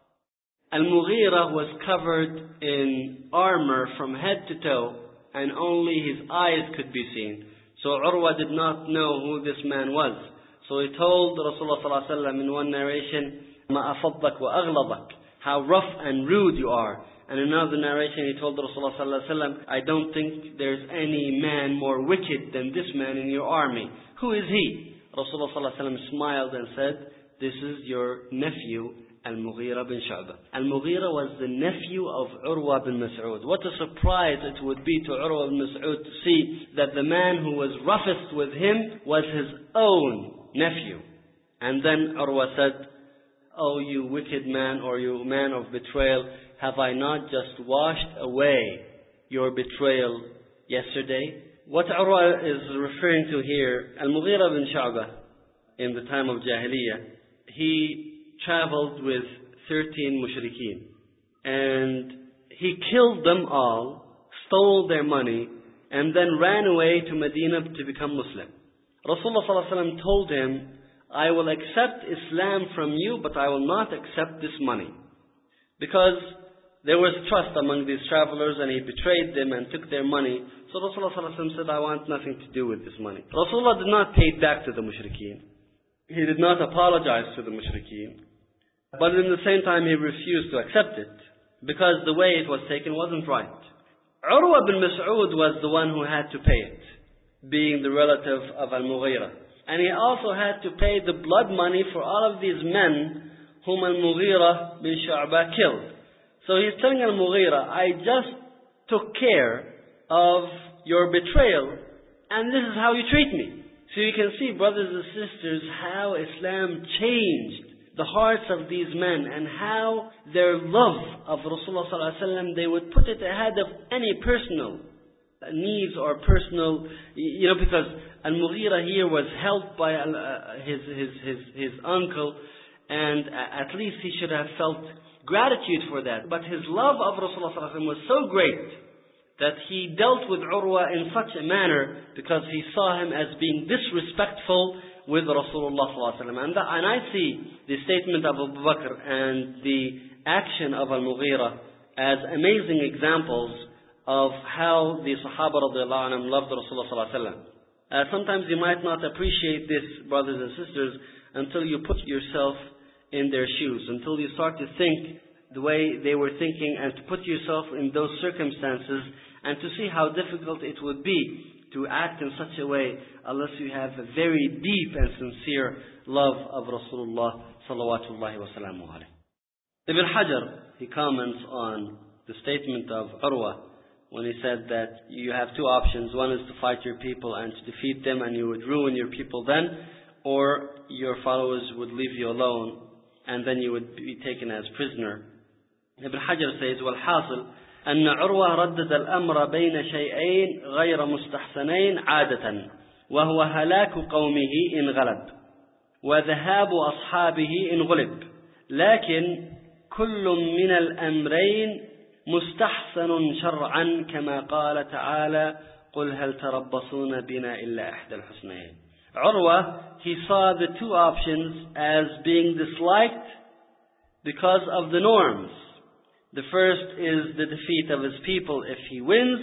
Al-Mughira was covered in armor from head to toe, and only his eyes could be seen. So Urwa did not know who this man was. So he told Rasulullah sallallahu alaihi wasallam in one narration, "Ma afaddak wa aghladak," how rough and rude you are. And in another narration he told Rasulullah sallallahu alaihi wasallam, "I don't think there's any man more wicked than this man in your army. Who is he?" Rasulullah sallallahu alaihi wasallam smiled and said, "This is your nephew, Al-Mughira bin Shu'bah." Al-Mughira was the nephew of Urwa bin Mas'ud. What a surprise it would be to Urwa bin Mas'ud to see that the man who was roughest with him was his own nephew. And then Urwa said, "Oh, you wicked man, or you man of betrayal, have I not just washed away your betrayal yesterday?" What Urwa is referring to here, Al-Mughira bin Shu'bah, in the time of Jahiliyyah, he traveled with thirteen mushrikeen, and he killed them all, stole their money, and then ran away to Medina to become Muslim. Rasulullah sallallahu alaihi wasallam told him, "I will accept Islam from you, but I will not accept this money." Because there was trust among these travelers, and he betrayed them and took their money. So Rasulullah sallallahu alaihi wasallam said, "I want nothing to do with this money." Rasulullah did not pay it back to the mushrikeen. He did not apologize to the mushrikeen. But in the same time, he refused to accept it, because the way it was taken wasn't right. Urwa bin Mas'ud was the one who had to pay it, being the relative of Al-Mughira. And he also had to pay the blood money for all of these men whom Al-Mughira bin Shu'bah killed. So he's telling Al-Mughira, "I just took care of your betrayal, and this is how you treat me. So you can see, brothers and sisters, how Islam changed the hearts of these men, and how their love of Rasulullah sallallahu alaihi wasallam, they would put it ahead of any personal needs or personal, you know, because Al-Mughira here was helped by uh, his, his, his, his uncle, and at least he should have felt gratitude for that. But his love of Rasulullah sallallahu alaihi wasallam was so great that he dealt with Urwa in such a manner because he saw him as being disrespectful with Rasulullah sallallahu alaihi wasallam. And, and I see the statement of Abu Bakr and the action of Al-Mughira as amazing examples of how the Sahaba radiallahu anhum loved Rasulullah sallallahu alaihi wasallam. Uh, sometimes you might not appreciate this, brothers and sisters, until you put yourself in their shoes, until you start to think the way they were thinking, and to put yourself in those circumstances, and to see how difficult it would be to act in such a way unless you have a very deep and sincere love of Rasulullah salawatullahi wa salamu alayhi. Ibn Hajar, he comments on the statement of Urwa when he said that you have two options. One is to fight your people and to defeat them, and you would ruin your people then, or your followers would leave you alone and then you would be taken as prisoner. Ibn Hajar says, وَالْحَاصِلُ أن عروة ردد الأمر بين شيئين غير مستحسنين عادة وهو هلاك قومه إن غلب وذهاب أصحابه إن غلب لكن كل من الأمرين مستحسن شرعا كما قال تعالى قل هل تربصون بنا إلا إحدى الحسنين. Urwa, he saw the two options as being disliked because of the norms. The first is the defeat of his people if he wins,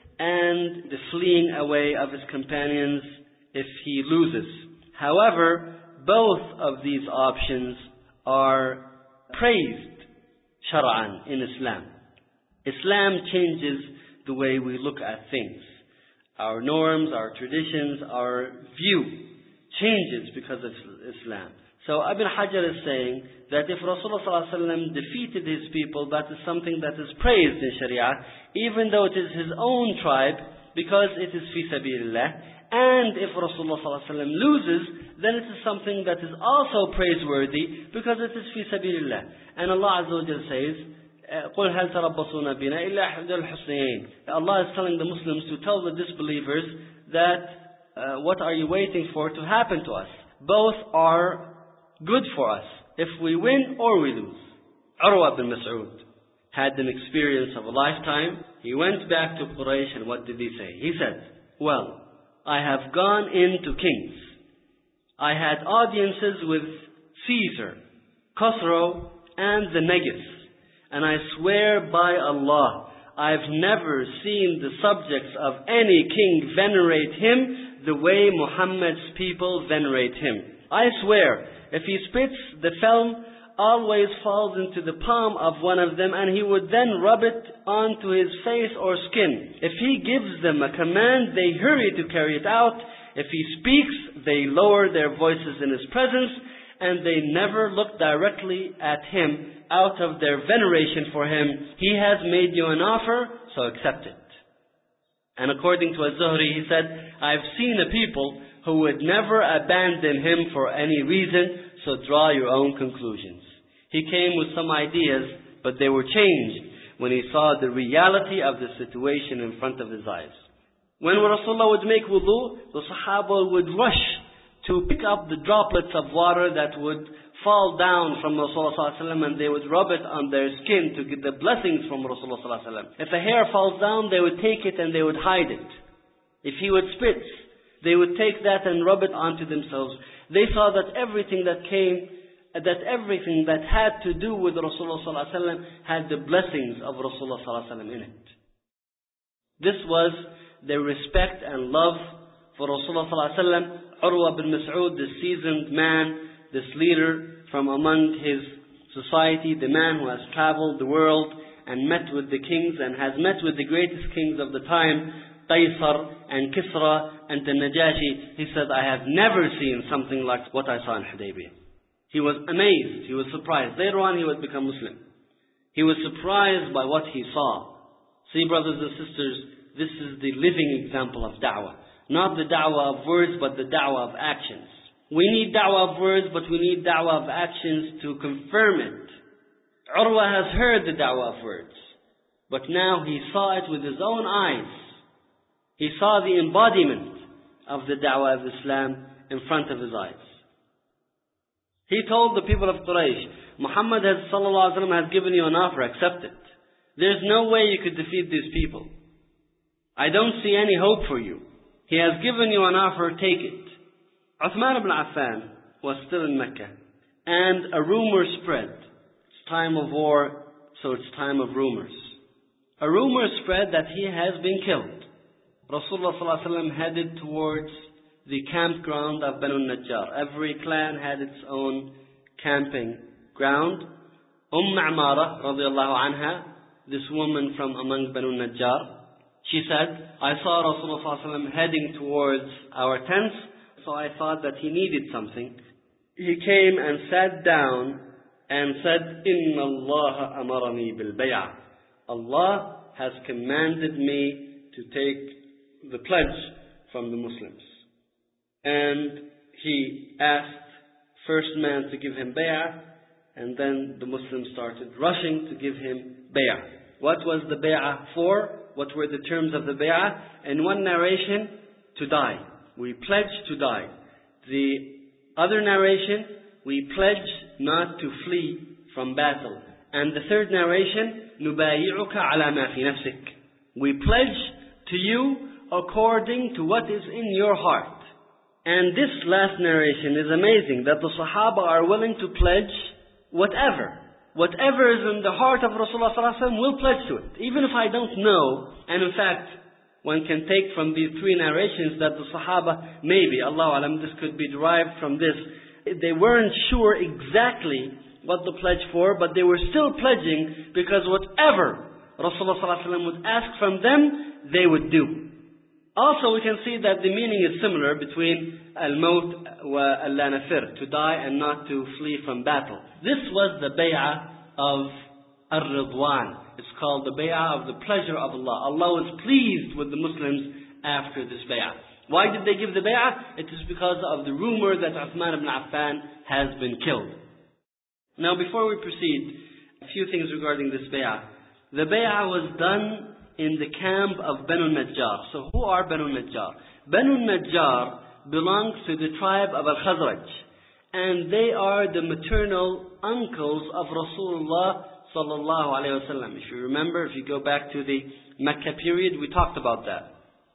and the fleeing away of his companions if he loses. However, both of these options are praised shar'an in Islam. Islam changes the way we look at things. Our norms, our traditions, our view changes because of Islam. So Ibn Hajar is saying that if Rasulullah sallallahu alaihi wasallam defeated his people, that is something that is praised in Sharia, even though it is his own tribe, because it is fi sabilillah. And if Rasulullah sallallahu alaihi wasallam loses, then it is something that is also praiseworthy, because it is fi sabilillah. And Allah Azza wa Jalla says, قُلْ هَلْ تَرَبَّصُونَ بِنَا إِلَّا إِحْدَى الْحُسْنَيَيْنِ. Allah is telling the Muslims to tell the disbelievers that uh, what are you waiting for to happen to us? Both are good for us, if we win or we lose. Urwa bin Mas'ud had an experience of a lifetime. He went back to Quraysh, and what did he say? He said, well, I have gone into kings. I had audiences with Caesar, Khosrow, and the Negus. And I swear by Allah, I've never seen the subjects of any king venerate him the way Muhammad's people venerate him. I swear, if he spits, the film always falls into the palm of one of them, and he would then rub it onto his face or skin. If he gives them a command, they hurry to carry it out. If he speaks, they lower their voices in his presence, and they never look directly at him out of their veneration for him. He has made you an offer, so accept it. And according to Az-Zuhri, he said, I've seen a people who would never abandon him for any reason, so draw your own conclusions. He came with some ideas, but they were changed when he saw the reality of the situation in front of his eyes. When Rasulullah would make wudu, the Sahaba would rush to pick up the droplets of water that would fall down from Rasulullah sallallahu alaihi wasallam, and they would rub it on their skin to get the blessings from Rasulullah sallallahu alaihi wasallam. If a hair falls down, they would take it and they would hide it. If he would spit, they would take that and rub it onto themselves. They saw that everything that came, that everything that had to do with Rasulullah sallallahu alaihi wasallam had the blessings of Rasulullah sallallahu alaihi wasallam in it. This was their respect and love for Rasulullah sallallahu alaihi wasallam. Urwa bin Mas'ud, this seasoned man, this leader from among his society, the man who has traveled the world and met with the kings and has met with the greatest kings of the time, Qaisar and Kisra and the Najashi, he said, I have never seen something like what I saw in Hudaybiyah. He was amazed, he was surprised. Later on he would become Muslim. He was surprised by what he saw. See, brothers and sisters, this is the living example of da'wah. Not the da'wah of words, but the da'wah of actions. We need da'wah of words, but we need da'wah of actions to confirm it. Urwa has heard the da'wah of words, but now he saw it with his own eyes. He saw the embodiment of the da'wah of Islam in front of his eyes. He told the people of Quraysh, Muhammad has, sallallahu alaihi wasallam, has given you an offer, accept it. There's no way you could defeat these people. I don't see any hope for you. He has given you an offer, take it. Uthman ibn Affan was still in Mecca, and a rumor spread. It's time of war, so it's time of rumors. A rumor spread that he has been killed. Rasulullah sallallahu alaihi wasallam headed towards the campground of Banu Najjar. Every clan had its own camping ground. Umm Amara radiallahu anha, this woman from among Banu Najjar, she said, I saw Rasulullah sallallahu alaihi wasallam heading towards our tents, so I thought that he needed something. He came and sat down and said, Inna Allah amarani bil bay'ah. Allah has commanded me to take the pledge from the Muslims. And he asked first man to give him bay'ah, and then the Muslims started rushing to give him bay'ah. What was the bay'ah for? What were the terms of the bay'ah? In one narration, to die. We pledged to die. The other narration, we pledged not to flee from battle. And the third narration, نُبَايِعُكَ عَلَى مَا فِي نَفْسِكَ. We pledge to you according to what is in your heart. And this last narration is amazing, that the Sahaba are willing to pledge whatever. Whatever is in the heart of Rasulullah sallallahu alaihi wasallam, we'll pledge to it. Even if I don't know, and in fact, one can take from these three narrations that the Sahaba, maybe, Allahu Alam, this could be derived from this, they weren't sure exactly what the pledge for, but they were still pledging because whatever Rasulullah sallallahu alaihi wasallam would ask from them, they would do. Also, we can see that the meaning is similar between al-maut wa al-la-nafir, to die and not to flee from battle. This was the bay'ah of Ar-Ridwan. It's called the bay'ah of the pleasure of Allah. Allah was pleased with the Muslims after this bay'ah. Why did they give the bay'ah? It is because of the rumor that Uthman ibn Affan has been killed. Now, before we proceed, a few things regarding this bay'ah. The bay'ah was done in the camp of Banu Najjar. So who are Banu Najjar? Banu Najjar belongs to the tribe of Al-Khazraj, and they are the maternal uncles of Rasulullah sallallahu alaihi wasallam. If you remember, if you go back to the Mecca period, we talked about that.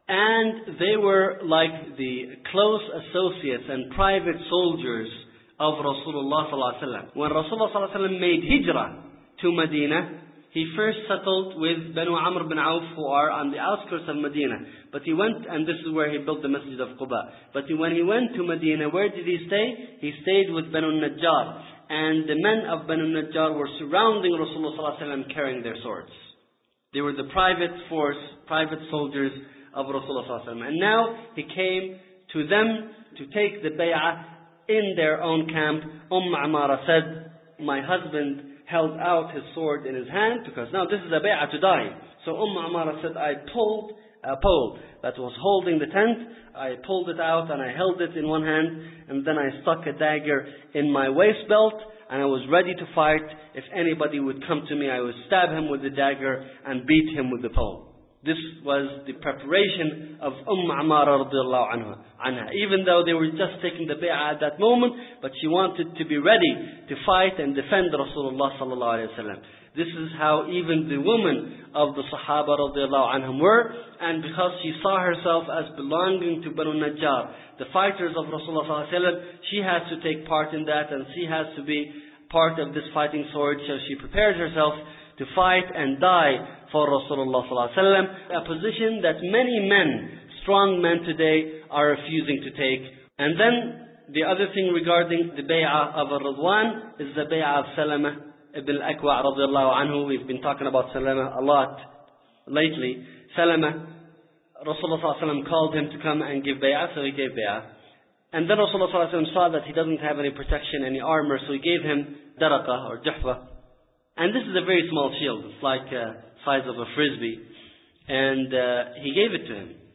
And they were like the close associates and private soldiers of Rasulullah sallallahu alaihi wasallam. When Rasulullah sallallahu alaihi wasallam made hijrah to Medina, he first settled with Banu Amr bin Auf, who are on the outskirts of Medina. But he went, and this is where he built the Masjid of Quba. But when he went to Medina, where did he stay? He stayed with Banu Najjar. And the men of Banu Najjar were surrounding Rasulullah sallallahu alaihi wasallam carrying their swords. They were the private force, private soldiers of Rasulullah sallallahu alaihi wasallam. And now he came to them to take the bay'ah in their own camp. Umm Amara said, my husband held out his sword in his hand, because now this is a bay'ah to die. So Umm Amara said, I pulled a pole that was holding the tent, I pulled it out and I held it in one hand, and then I stuck a dagger in my waist belt, and I was ready to fight. If anybody would come to me, I would stab him with the dagger and beat him with the pole. This was the preparation of Umm Amara radiallahu anha. Even though they were just taking the bay'ah at that moment, but she wanted to be ready to fight and defend Rasulullah sallallahu alaihi wasallam. This is how even the women of the Sahaba radiallahu anhum were, and because she saw herself as belonging to Banu Najjar, the fighters of Rasulullah sallallahu alaihi wasallam, she has to take part in that, and she has to be part of this fighting sword. So she prepared herself to fight and die for Rasulullah sallallahu alaihi wasallam, a position that many men, strong men today, are refusing to take. And then the other thing regarding the bay'ah of Ar-Ridwan is the bay'ah of Salama ibn al-Akwa radiallahu anhu. We've been talking about Salama a lot lately. Salama, Rasulullah sallallahu alaihi wasallam called him to come and give bay'ah, so he gave bay'ah. And then Rasulullah sallallahu alaihi wasallam saw that he doesn't have any protection, any armor, so he gave him daraqah or juhfa. And this is a very small shield. It's like the size of a frisbee. And uh, he gave it to him.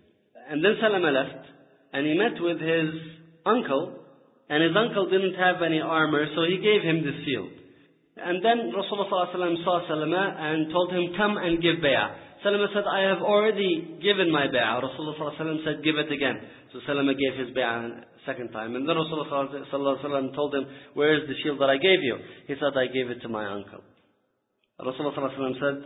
And then Salama left, and he met with his uncle, and his uncle didn't have any armor, so he gave him the shield. And then Rasulullah ﷺ saw Salama and told him, come and give bay'ah. Salama said, I have already given my bay'ah. Rasulullah ﷺ said, give it again. So Salama gave his bay'ah a second time. And then Rasulullah ﷺ told him, where is the shield that I gave you? He said, I gave it to my uncle. Rasulullah ﷺ said,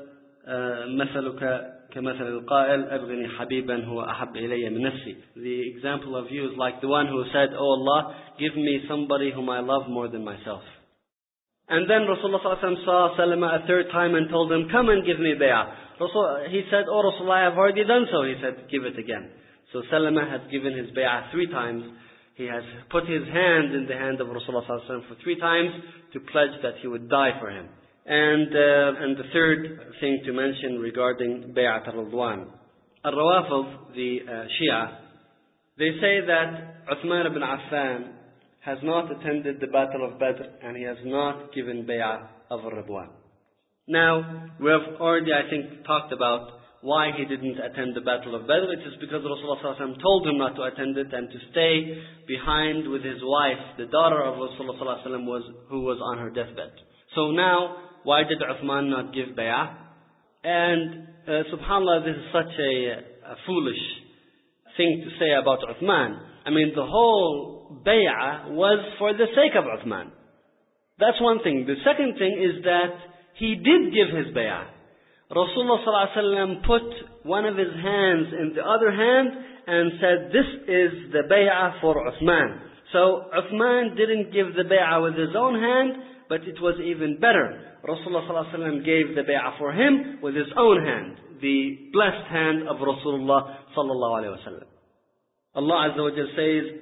مثلك كمثل القائل أبغني حبيبا هو أحب إلي من نفسي. The example of you is like the one who said, Oh Allah, give me somebody whom I love more than myself. And then Rasulullah ﷺ saw Salama a third time and told him, come and give me bay'ah. Rasul, he said, oh Rasulullah, I have already done so. He said, give it again. So Salama had given his bay'ah three times. He has put his hand in the hand of Rasulullah ﷺ for three times to pledge that he would die for him. And uh, and the third thing to mention regarding Bay'at al-Ridwan. Al-Rawafid, the uh, Shia, they say that Uthman ibn Affan has not attended the Battle of Badr and he has not given Bay'ah of al-Ridwan. Now, we have already, I think, talked about why he didn't attend the Battle of Badr. It is because Rasulullah ﷺ told him not to attend it and to stay behind with his wife, the daughter of Rasulullah ﷺ, was, who was on her deathbed. So now, why did Uthman not give bay'ah? And uh, subhanAllah, this is such a, a foolish thing to say about Uthman. I mean, the whole bay'ah was for the sake of Uthman. That's one thing. The second thing is that he did give his bay'ah. Rasulullah ﷺ put one of his hands in the other hand and said, this is the bay'ah for Uthman. So Uthman didn't give the bay'ah with his own hand, but it was even better. Rasulullah ﷺ gave the bay'ah for him with his own hand, the blessed hand of Rasulullah sallallahu alayhi wa sallam. Allah Azza wa Jal says,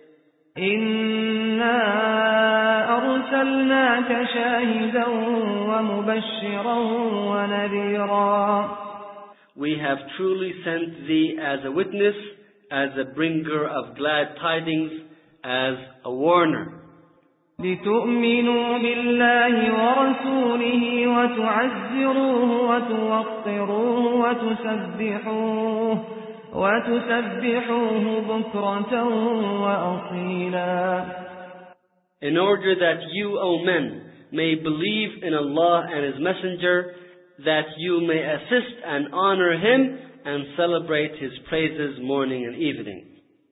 إِنَّا أَرْسَلْنَاكَ شَاهِدًا وَمُبَشِّرًا وَنَذِيرًا. We have truly sent thee as a witness, as a bringer of glad tidings, as a warner. لِتُؤْمِنُوا بِاللَّهِ وَرَسُولِهِ وَتُعَزِّرُوهُ وَتُوَقِّرُوهُ وَتُسَبِّحُوهُ وَتُسَبِّحُوهُ بُكْرَةً وَأَصِيلًا. In order that you, O men, may believe in Allah and His Messenger, that you may assist and honor Him and celebrate His praises morning and evening.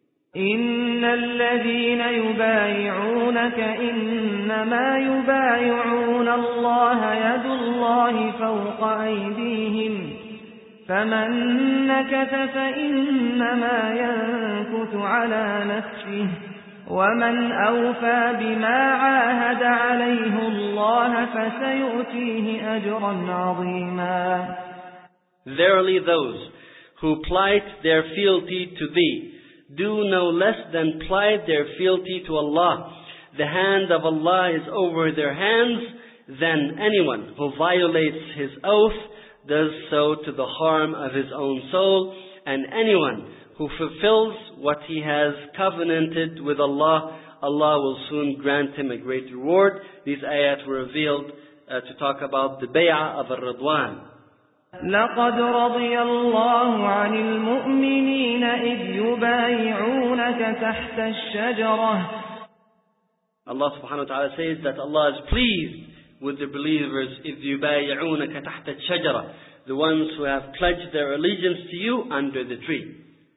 إن الذين يبايعونك إنما يبايعون الله يد الله فوق أيديهم فمن نكث فإنما ينكث على نفسه ومن أوفى بما عاهد عليه الله فسيؤتيه أجرا عظيما. Verily those who plight their fealty to thee do no less than plight their fealty to Allah. The hand of Allah is over their hands. Then anyone who violates his oath does so to the harm of his own soul, and anyone who fulfills what he has covenanted with Allah, Allah will soon grant him a great reward. These ayat were revealed uh, to talk about the bay'ah of al-Ridwan. لقد رضي الله عن المؤمنين إذ يبايعونك تحت الشجرة. Allah subhanahu wa ta'ala says that Allah is pleased with the believers إذ يبايعونك تحت الشجرة, the ones who have pledged their allegiance to you under the tree.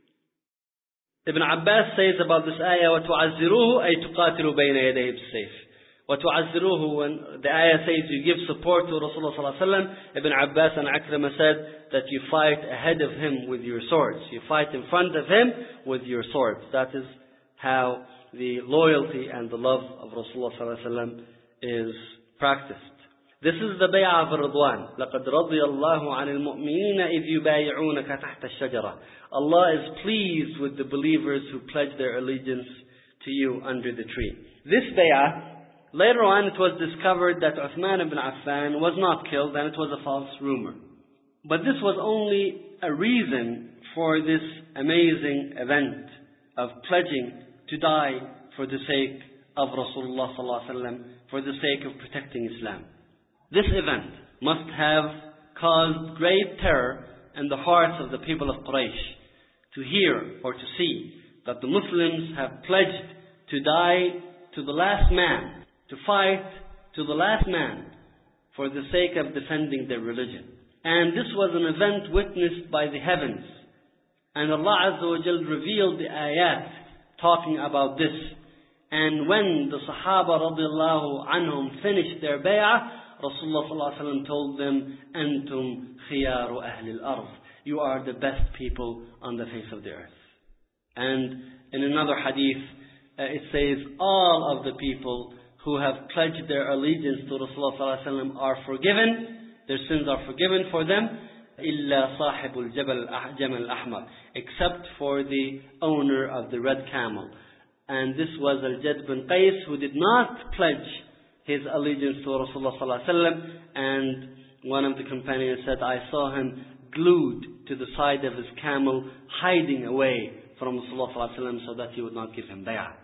Ibn Abbas says about this ayah, وَتُعَزِّرُوهُ أي تُقَاتِلُوا بَيْنَ يَدَيْهِ بِالسَّيْفِ. وَتُعَزِّرُوهُ, when the ayah says you give support to Rasulullah sallallahu alaihi wasallam, Ibn Abbas and Akrama said that you fight ahead of him with your swords. You fight in front of him with your swords. That is how the loyalty and the love of Rasulullah sallallahu alaihi wasallam is practiced. This is the bay'ah of al-Ridwan. لَقَدْ رَضِيَ اللَّهُ عَنِ الْمُؤْمِنِينَ إِذْ يُبَايِعُونَكَ تَحْتَ الشَّجَرَةِ. Allah is pleased with the believers who pledge their allegiance to you under the tree. This bay'ah, later on it was discovered that Uthman ibn Affan was not killed and it was a false rumor. But this was only a reason for this amazing event of pledging to die for the sake of Rasulullah sallallahu alaihi wasallam, for the sake of protecting Islam. This event must have caused great terror in the hearts of the people of Quraysh, to hear or to see that the Muslims have pledged to die to the last man, to fight to the last man for the sake of defending their religion. And this was an event witnessed by the heavens. And Allah Azza wa Jal revealed the ayat talking about this. And when the Sahaba radiallahu anhum finished their bay'ah, Rasulullah sallallahu alaihi wasallam told them, Antum khiyaru ahli al-ard. You are the best people on the face of the earth. And in another hadith, uh, it says, all of the people who have pledged their allegiance to Rasulullah sallallahu alaihi wasallam are forgiven. Their sins are forgiven for them. إِلَّا صَاحِبُ الْجَبَلِ الْأَحْمَرِ, except for the owner of the red camel. And this was Al-Jad bin Qais, who did not pledge his allegiance to Rasulullah sallallahu alaihi wasallam. And one of the companions said, I saw him glued to the side of his camel, hiding away from Rasulullah sallallahu alaihi wasallam so that he would not give him bay'ah.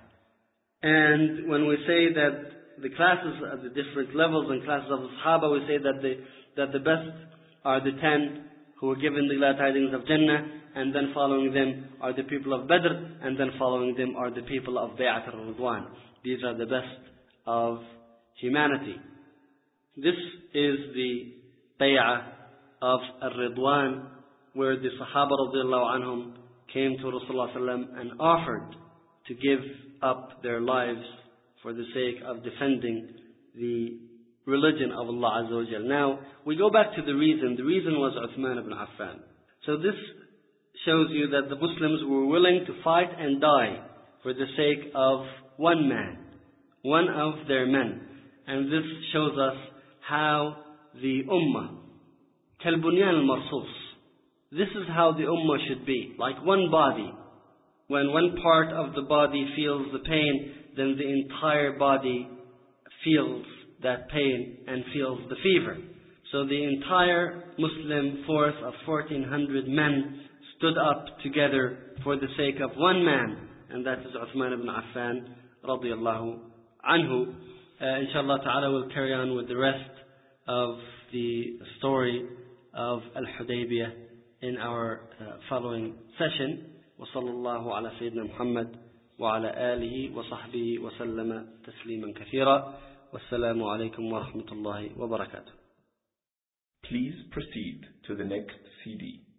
And when we say that the classes of the different levels and classes of the Sahaba, we say that the, that the best are the ten who were given the glad tidings of Jannah, and then following them are the people of Badr, and then following them are the people of Bay'at al-Ridwan. These are the best of humanity. This is the Bay'ah of al-Ridwan, where the Sahaba radiallahu anhum came to Rasulullah sallallahu alaihi wasallam and offered to give up their lives for the sake of defending the religion of Allah Azza wa Jal. Now, we go back to the reason. The reason was Uthman ibn Affan. So this shows you that the Muslims were willing to fight and die for the sake of one man, one of their men. And this shows us how the Ummah, Kalbunyan al-Marsus, this is how the Ummah should be, like one body. When one part of the body feels the pain, then the entire body feels that pain and feels the fever. So the entire Muslim force of fourteen hundred men stood up together for the sake of one man, and that is Uthman ibn Affan radiyallahu anhu. Uh, inshallah ta'ala we'll carry on with the rest of the story of Al-Hudaybiyah in our uh, following session. وصلى الله على سيدنا محمد وعلى آله وصحبه وسلم تسليما كثيرا والسلام عليكم ورحمة الله وبركاته. Please proceed to the next C D.